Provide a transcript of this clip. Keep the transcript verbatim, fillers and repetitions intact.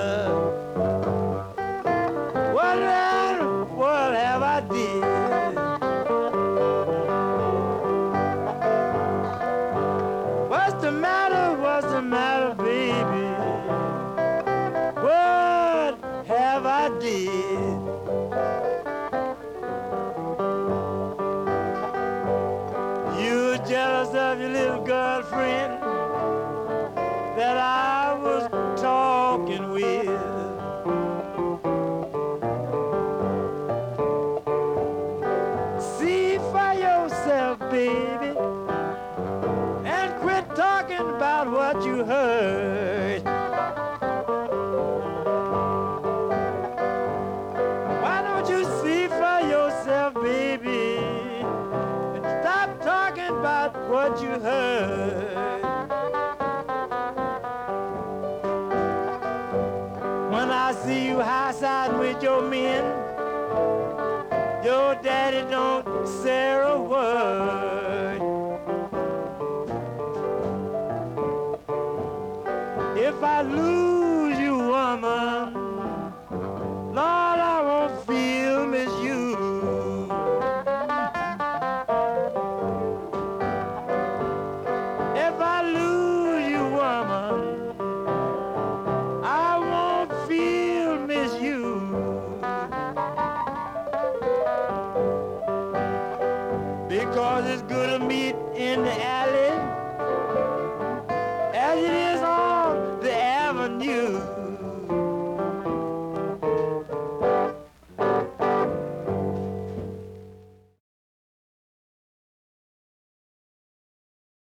What in the world have I did? What's the matter? What's the matter, baby? What have I did? You jealous of your little girlfriend that I was talking with. See for yourself, baby, and quit talking about what you heard. Why don't you see for yourself, baby, and stop talking about what you heard? When I see you high-siding with your men, your daddy don't say a word. If I lose you, woman, Lord, I won't feel miss you. If I lose you, woman, I won't feel miss you. Because it's good to meet in the alley